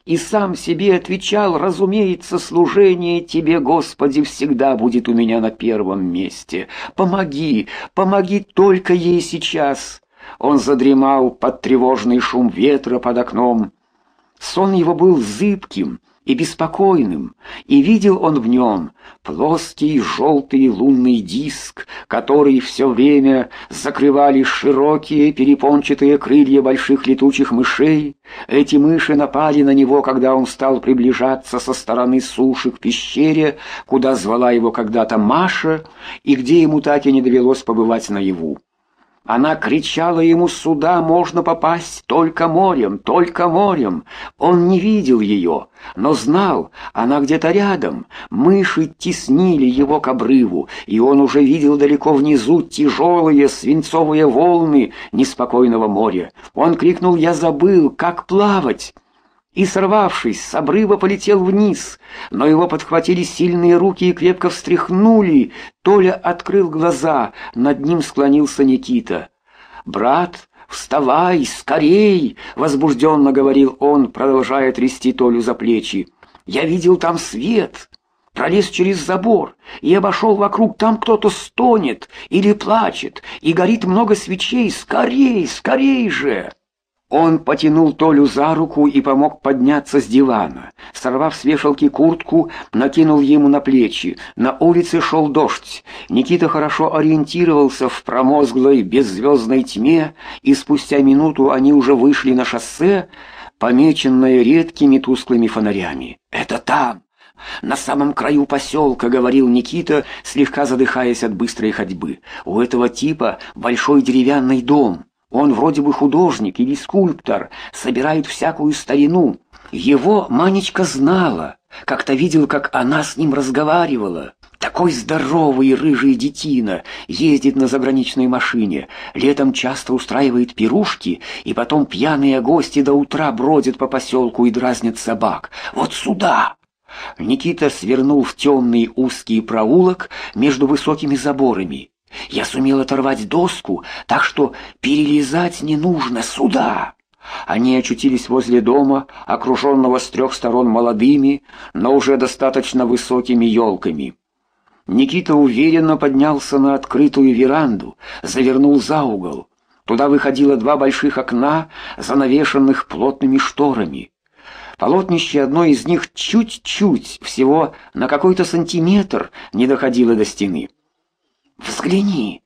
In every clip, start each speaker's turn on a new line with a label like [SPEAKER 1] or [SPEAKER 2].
[SPEAKER 1] и сам себе отвечал: разумеется, служение Тебе, Господи, всегда будет у меня на первом месте. Помоги, помоги только ей сейчас. Он задремал под тревожный шум ветра под окном. Сон его был зыбким и беспокойным, и видел он в нем плоский желтый лунный диск, который все время закрывали широкие перепончатые крылья больших летучих мышей. Эти мыши напали на него, когда он стал приближаться со стороны суши к пещере, куда звала его когда-то Маша, и где ему так и не довелось побывать наяву. Она кричала ему: «Сюда можно попасть только морем, только морем». Он не видел ее, но знал, она где-то рядом. Мыши теснили его к обрыву, и он уже видел далеко внизу тяжелые свинцовые волны неспокойного моря. Он крикнул: «Я забыл, как плавать!» И, сорвавшись с обрыва, полетел вниз, но его подхватили сильные руки и крепко встряхнули. Толя открыл глаза, над ним склонился Никита. «Брат, вставай, скорей!» — возбужденно говорил он, продолжая трясти Толю за плечи. «Я видел там свет, пролез через забор и обошел вокруг, там кто-то стонет или плачет, и горит много свечей. Скорей, скорей же!» Он потянул Толю за руку и помог подняться с дивана. Сорвав с вешалки куртку, накинул ему на плечи. На улице шел дождь. Никита хорошо ориентировался в промозглой беззвездной тьме, и спустя минуту они уже вышли на шоссе, помеченное редкими тусклыми фонарями. «Это там, на самом краю поселка», — говорил Никита, слегка задыхаясь от быстрой ходьбы. «У этого типа большой деревянный дом. Он вроде бы художник или скульптор, собирает всякую старину. Его Манечка знала, как-то видел, как она с ним разговаривала. Такой здоровый рыжий детина, ездит на заграничной машине, летом часто устраивает пирушки, и потом пьяные гости до утра бродят по поселку и дразнят собак. Вот сюда!» Никита свернул в темный узкий проулок между высокими заборами. «Я сумел оторвать доску, так что перелезать не нужно. Сюда!» Они очутились возле дома, окруженного с трех сторон молодыми, но уже достаточно высокими елками. Никита уверенно поднялся на открытую веранду, завернул за угол. Туда выходило два больших окна, занавешенных плотными шторами. Полотнище одной из них чуть-чуть, всего на какой-то сантиметр, не доходило до стены. «Взгляни!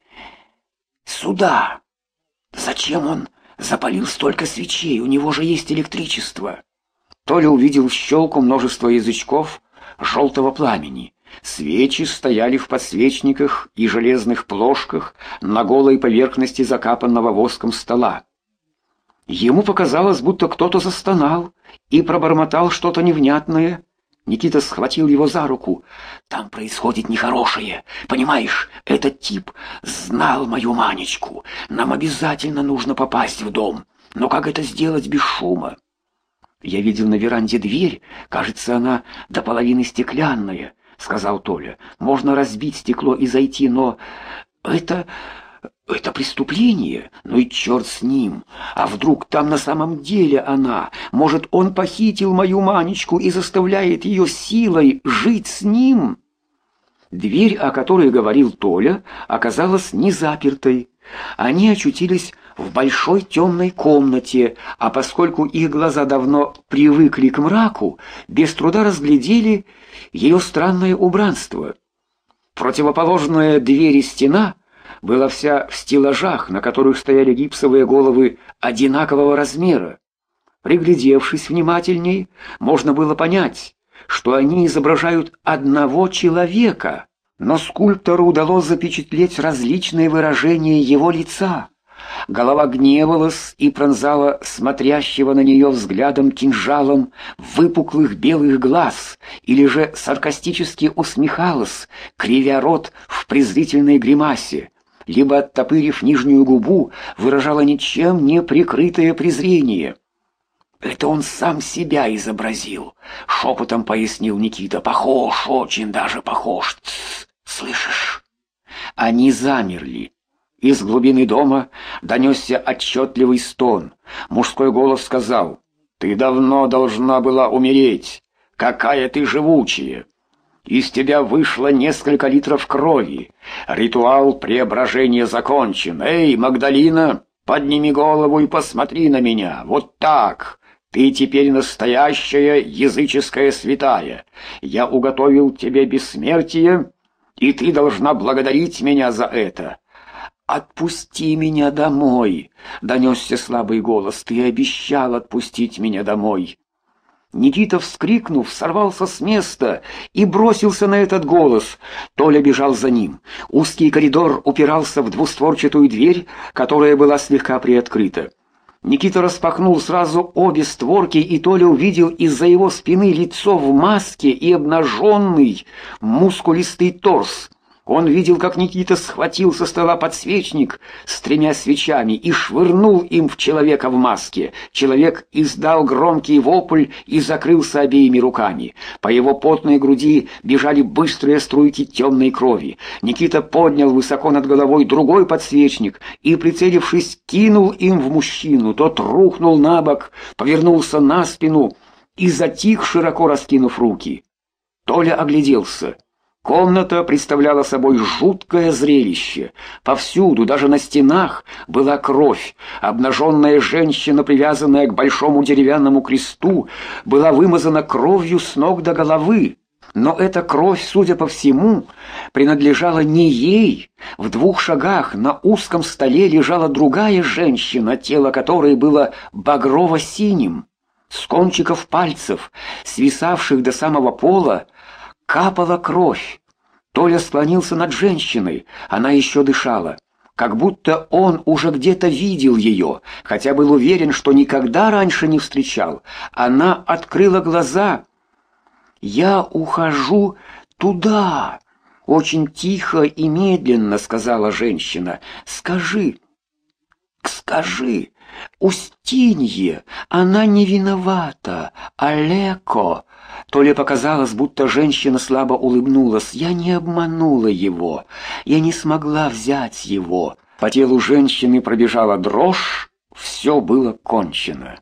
[SPEAKER 1] Сюда! Зачем он запалил столько свечей? У него же есть электричество!» Толя увидел в щелку множество язычков желтого пламени. Свечи стояли в подсвечниках и железных плошках на голой поверхности закапанного воском стола. Ему показалось, будто кто-то застонал и пробормотал что-то невнятное. Никита схватил его за руку. «Там происходит нехорошее. Понимаешь, этот тип знал мою Манечку. Нам обязательно нужно попасть в дом. Но как это сделать без шума?» «Я видел на веранде дверь. Кажется, она до половины стеклянная», — сказал Толя. «Можно разбить стекло и зайти, но это преступление. Ну и черт с ним. А вдруг там на самом деле она? Может, он похитил мою Манечку и заставляет ее силой жить с ним?» Дверь, о которой говорил Толя, оказалась не запертой. Они очутились в большой темной комнате, а поскольку их глаза давно привыкли к мраку, без труда разглядели ее странное убранство. Противоположная двери стена была вся в стеллажах, на которых стояли гипсовые головы одинакового размера. Приглядевшись внимательней, можно было понять, что они изображают одного человека, но скульптору удалось запечатлеть различные выражения его лица. Голова гневалась и пронзала смотрящего на нее взглядом кинжалом выпуклых белых глаз, или же саркастически усмехалась, кривя рот в презрительной гримасе, либо, оттопырив нижнюю губу, выражала ничем не прикрытое презрение. «Это он сам себя изобразил», — шепотом пояснил Никита. «Похож, очень даже похож. Тс, слышишь?» Они замерли. Из глубины дома донесся отчетливый стон. Мужской голос сказал: Ты давно должна была умереть. Какая ты живучая! Из тебя вышло несколько литров крови. Ритуал преображения закончен. Эй, Магдалина, подними голову и посмотри на меня. Вот так. Ты теперь настоящая языческая святая. Я уготовил тебе бессмертие, и ты должна благодарить меня за это. «Отпусти меня домой!» — донесся слабый голос. «Ты обещал отпустить меня домой!» Никита, вскрикнув, сорвался с места и бросился на этот голос. Толя бежал за ним. Узкий коридор упирался в двустворчатую дверь, которая была слегка приоткрыта. Никита распахнул сразу обе створки, и Толя увидел из-за его спины лицо в маске и обнаженный мускулистый торс. Он видел, как Никита схватил со стола подсвечник с 3 свечами и швырнул им в человека в маске. Человек издал громкий вопль и закрылся обеими руками. По его потной груди бежали быстрые струйки темной крови. Никита поднял высоко над головой другой подсвечник и, прицелившись, кинул им в мужчину. Тот рухнул на бок, повернулся на спину и затих, широко раскинув руки. Толя огляделся. Комната представляла собой жуткое зрелище. Повсюду, даже на стенах, была кровь. Обнаженная женщина, привязанная к большому деревянному кресту, была вымазана кровью с ног до головы. Но эта кровь, судя по всему, принадлежала не ей. В 2 шагах на узком столе лежала другая женщина, тело которой было багрово-синим. С кончиков пальцев, свисавших до самого пола, капала кровь. Толя склонился над женщиной, она еще дышала. Как будто он уже где-то видел ее, хотя был уверен, что никогда раньше не встречал. Она открыла глаза. «Я ухожу туда», — очень тихо и медленно сказала женщина. «Скажи, Устинье, она не виновата, Олеко». Толе показалось, будто женщина слабо улыбнулась. «Я не обманула его, я не смогла взять его». По телу женщины пробежала дрожь, все было кончено.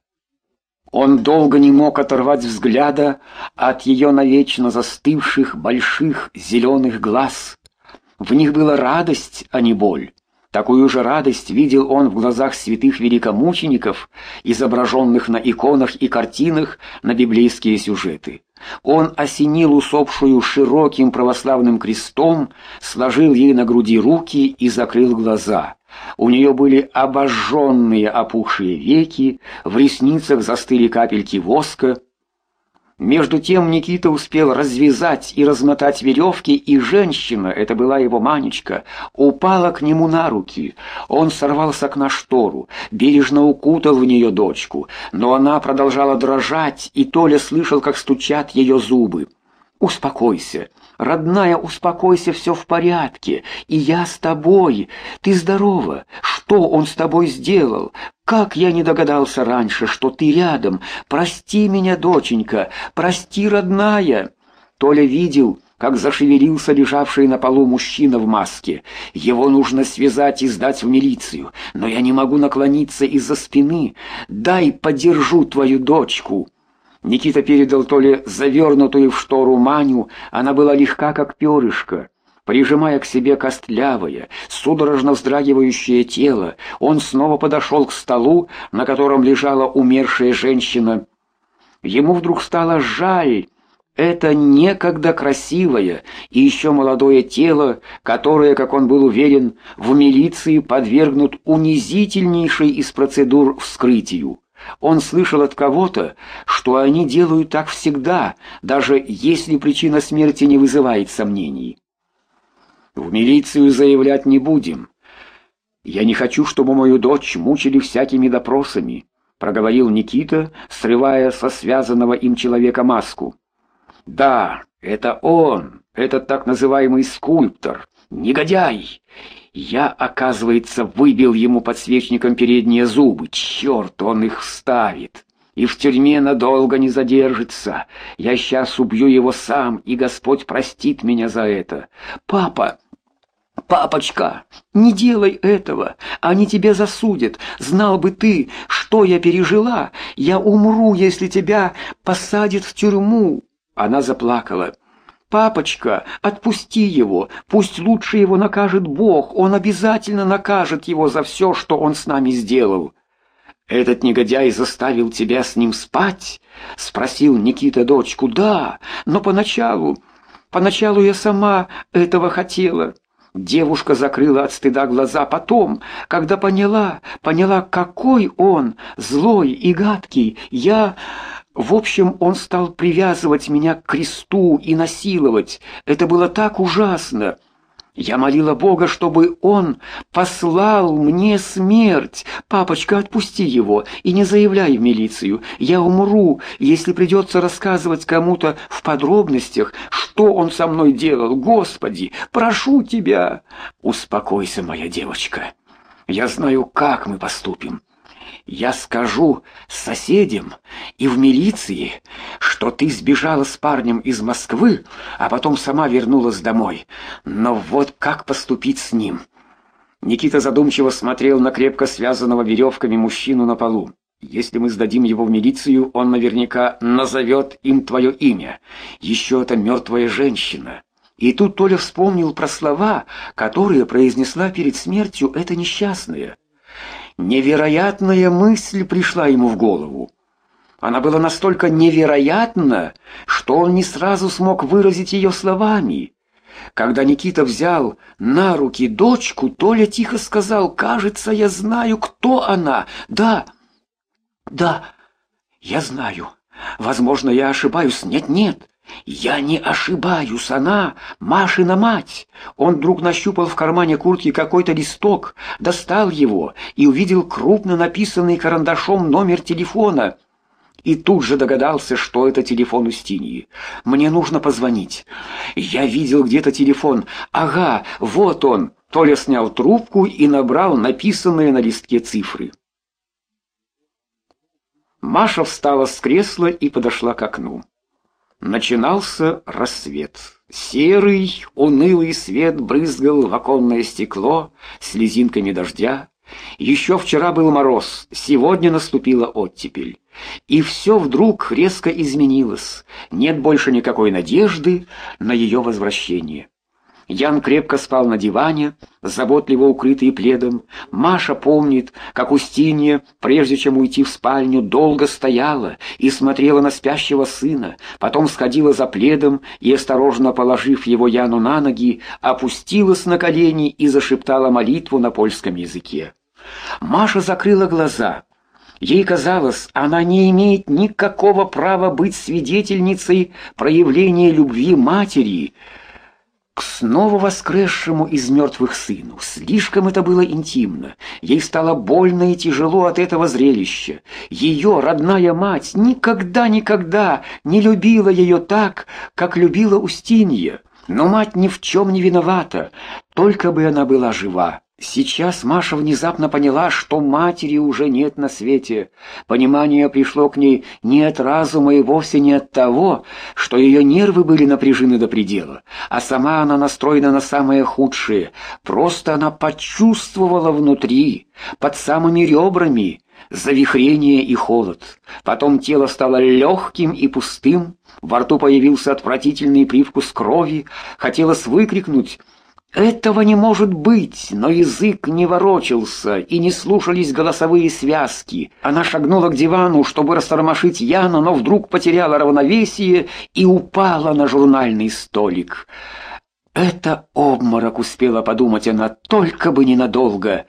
[SPEAKER 1] Он долго не мог оторвать взгляда от ее навечно застывших больших зеленых глаз. В них была радость, а не боль. Такую же радость видел он в глазах святых великомучеников, изображенных на иконах и картинах на библейские сюжеты. Он осенил усопшую широким православным крестом, сложил ей на груди руки и закрыл глаза. У нее были обожженные опухшие веки, в ресницах застыли капельки воска. Между тем Никита успел развязать и размотать веревки, и женщина, это была его Манечка, упала к нему на руки. Он сорвал с окна штору, бережно укутал в нее дочку, но она продолжала дрожать, и Толя слышал, как стучат ее зубы. «Успокойся, родная, успокойся, все в порядке, и я с тобой. Ты здорова. Что он с тобой сделал? Как я не догадался раньше, что ты рядом? Прости меня, доченька, прости, родная». Толя видел, как зашевелился лежавший на полу мужчина в маске. «Его нужно связать и сдать в милицию, но я не могу наклониться из-за спины. Дай подержу твою дочку». Никита передал Толе завернутую в штору Маню, она была легка, как перышко. Прижимая к себе костлявое, судорожно вздрагивающее тело, он снова подошел к столу, на котором лежала умершая женщина. Ему вдруг стало жаль это некогда красивое и еще молодое тело, которое, как он был уверен, в милиции подвергнут унизительнейшей из процедур вскрытию. Он слышал от кого-то, что они делают так всегда, даже если причина смерти не вызывает сомнений. «В милицию заявлять не будем. Я не хочу, чтобы мою дочь мучили всякими допросами», — проговорил Никита, срывая со связанного им человека маску. «Да, это он, этот так называемый скульптор, негодяй. Я, оказывается, выбил ему подсвечником передние зубы. Черт, он их вставит. И в тюрьме надолго не задержится. Я сейчас убью его сам, и Господь простит меня за это. Папа, «Папочка, не делай этого, они тебя засудят. Знал бы ты, что я пережила. Я умру, если тебя посадят в тюрьму». Она заплакала. «Папочка, отпусти его, пусть лучше его накажет Бог, он обязательно накажет его за все, что он с нами сделал». «Этот негодяй заставил тебя с ним спать?» — спросил Никита дочку. «Да, но поначалу я сама этого хотела». Девушка закрыла от стыда глаза. Потом, когда поняла, какой он злой и гадкий, в общем, он стал привязывать меня к кресту и насиловать. Это было так ужасно. Я молила Бога, чтобы он послал мне смерть. Папочка, отпусти его и не заявляй в милицию. Я умру, если придется рассказывать кому-то в подробностях, что он со мной делал. Господи, прошу тебя. Успокойся, моя девочка. Я знаю, как мы поступим. Я скажу соседям и в милиции, что ты сбежала с парнем из Москвы, а потом сама вернулась домой. Но вот как поступить с ним?» Никита задумчиво смотрел на крепко связанного веревками мужчину на полу. «Если мы сдадим его в милицию, он наверняка назовет им твое имя. Еще это мертвая женщина». И тут Толя вспомнил про слова, которые произнесла перед смертью эта несчастная. Невероятная мысль пришла ему в голову. Она была настолько невероятна, что он не сразу смог выразить ее словами. Когда Никита взял на руки дочку, Толя тихо сказал: «Кажется, я знаю, кто она. Да, я знаю. Возможно, я ошибаюсь. Нет. Я не ошибаюсь, она Машина мать». Он вдруг нащупал в кармане куртки какой-то листок, достал его и увидел крупно написанный карандашом номер телефона. И тут же догадался, что это телефон Устиньи. «Мне нужно позвонить. Я видел где-то телефон. Ага, вот он». Толя снял трубку и набрал написанные на листке цифры. Маша встала с кресла и подошла к окну. Начинался рассвет. Серый, унылый свет брызгал в оконное стекло слезинками дождя. Еще вчера был мороз, сегодня наступила оттепель. И все вдруг резко изменилось. Нет больше никакой надежды на ее возвращение. Ян крепко спал на диване, заботливо укрытый пледом. Маша помнит, как Устинья, прежде чем уйти в спальню, долго стояла и смотрела на спящего сына, потом сходила за пледом и, осторожно положив его Яну на ноги, опустилась на колени и зашептала молитву на польском языке. Маша закрыла глаза. Ей казалось, она не имеет никакого права быть свидетельницей проявления любви матери к снова воскресшему из мертвых сыну. Слишком это было интимно. Ей стало больно и тяжело от этого зрелища. Ее родная мать никогда не любила ее так, как любила Устинья. Но мать ни в чем не виновата, только бы она была жива. Сейчас Маша внезапно поняла, что матери уже нет на свете. Понимание пришло к ней не от разума и вовсе не от того, что ее нервы были напряжены до предела, а сама она настроена на самое худшее. Просто она почувствовала внутри, под самыми ребрами, завихрение и холод. Потом тело стало легким и пустым, во рту появился отвратительный привкус крови, хотелось выкрикнуть: «Этого не может быть!» Но язык не ворочался, и не слушались голосовые связки. Она шагнула к дивану, чтобы растормошить Яна, но вдруг потеряла равновесие и упала на журнальный столик. «Это обморок», — успела подумать она, — «только бы ненадолго.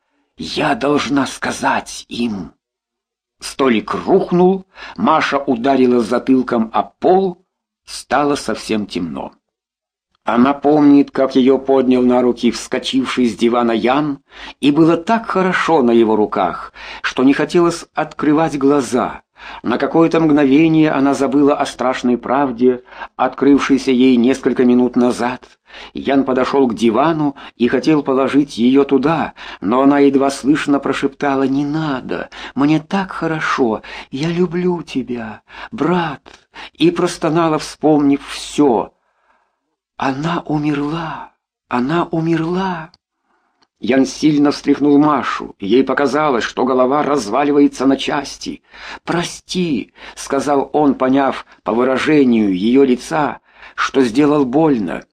[SPEAKER 1] Я должна сказать им». Столик рухнул, Маша ударила затылком о пол, стало совсем темно. Она помнит, как ее поднял на руки вскочивший с дивана Ян, и было так хорошо на его руках, что не хотелось открывать глаза. На какое-то мгновение она забыла о страшной правде, открывшейся ей несколько минут назад. Ян подошел к дивану и хотел положить ее туда, но она едва слышно прошептала: «Не надо, мне так хорошо, я люблю тебя, брат», и простонала, вспомнив все. Она умерла. Она умерла. Ян сильно встряхнул Машу, и ей показалось, что голова разваливается на части. «Прости», — сказал он, поняв по выражению ее лица, что сделал больно.